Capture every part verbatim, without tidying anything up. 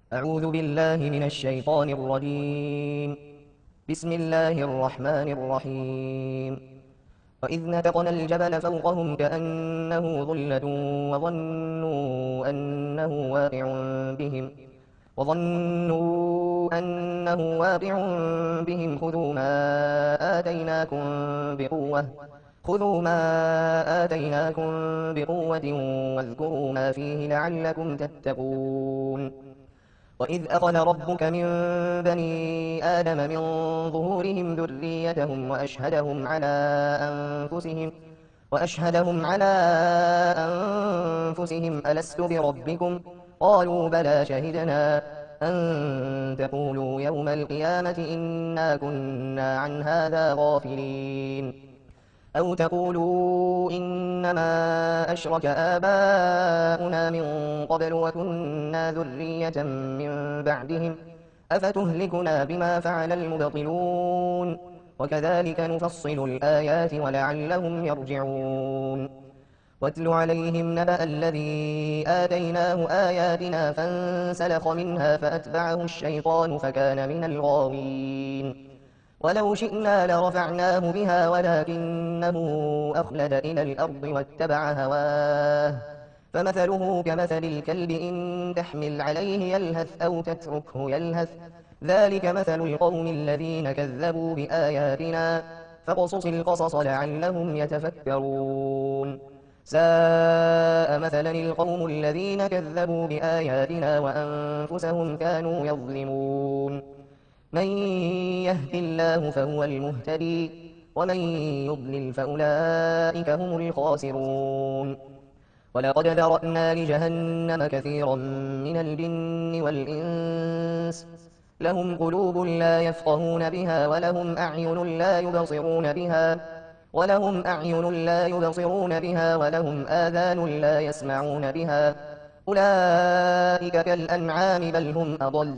أعوذ بالله من الشيطان الرجيم. بسم الله الرحمن الرحيم. وإذ نتقنا الجبل فوقهم كأنه ظلة وظنوا أنه واقع بهم وظنوا أنه واقع بهم خذوا ما آتيناكم بقوة خذوا ما آتيناكم بقوة واذكروا ما فيه لعلكم تتقون. وإذ أخذ ربك من بني آدم من ظهورهم ذريتهم وأشهدهم على أنفسهم وأشهدهم على أنفسهم ألست بربكم قالوا بلى شهدنا أن تقولوا يوم القيامة إنا كنا عن هذا غافلين أو تقولوا إنما أشرك آباؤنا من قبل وكنا ذرية من بعدهم أفتهلكنا بما فعل المبطلون وكذلك نفصل الآيات ولعلهم يرجعون. واتل عليهم نبأ الذي آتيناه آياتنا فانسلخ منها فأتبعه الشيطان فكان من الغاوين ولو شئنا لرفعناه بها ولكنه أخلد إلى الأرض واتبع هواه فمثله كمثل الكلب إن تحمل عليه يلهث أو تتركه يلهث ذلك مثل القوم الذين كذبوا بآياتنا فاقصص القصص لعلهم يتفكرون. ساء مثلا القوم الذين كذبوا بآياتنا وأنفسهم كانوا يظلمون. من يهد الله فهو المهتدي ومن يضلل فأولئك هم الخاسرون. ولقد ذرأنا لجهنم كثيرا من الجن والإنس لهم قلوب لا يفقهون بها ولهم أعين لا يبصرون بها ولهم أعين لا يبصرون بها ولهم آذان لا يسمعون بها أولئك كالأنعام بل هم أضل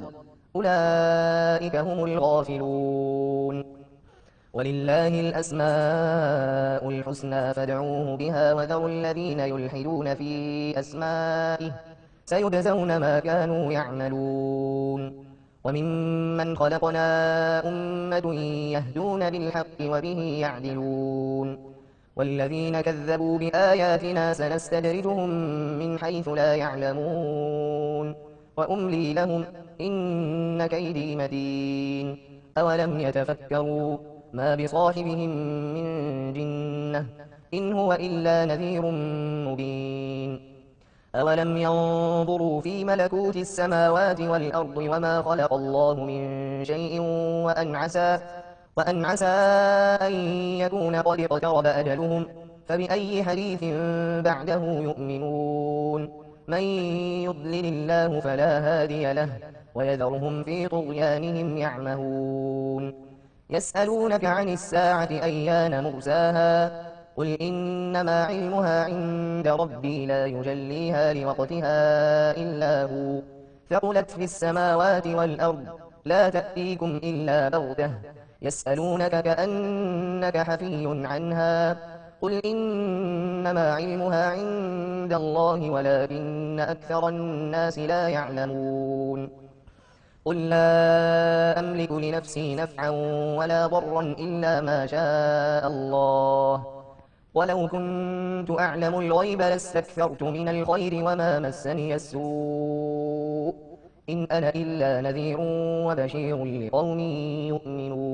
أولئك هم الغافلون. ولله الأسماء الحسنى فادعوه بها وذروا الذين يلحدون في أسمائه سيجزون ما كانوا يعملون. وممن خلقنا أمة يهدون بالحق وبه يعدلون. والذين كذبوا بآياتنا سنستدرجهم من حيث لا يعلمون وأملي لهم إن كيدي متين. أولم يتفكروا ما بصاحبهم من جنة إن هو إلا نذير مبين. أولم ينظروا في ملكوت السماوات والأرض وما خلق الله من شيء وأن عسى, وأن عسى أن يكون قد اقترب أجلهم فبأي حديث بعده يؤمنون. من يضلل الله فلا هادي له ويذرهم في طغيانهم يعمهون. يسألونك عن الساعة أيان مرساها قل إنما علمها عند ربي لا يجليها لوقتها إلا هو ثقلت في السماوات والأرض لا تأتيكم إلا بغتة يسألونك كأنك حفي عنها قل إنما علمها عند الله ولكن أكثر الناس لا يعلمون. قل لا أملك لنفسي نفعا ولا ضرا إلا ما شاء الله ولو كنت أعلم الغيب لاستكثرت من الخير وما مسني السوء إن أنا إلا نذير وبشير لقوم يؤمنون.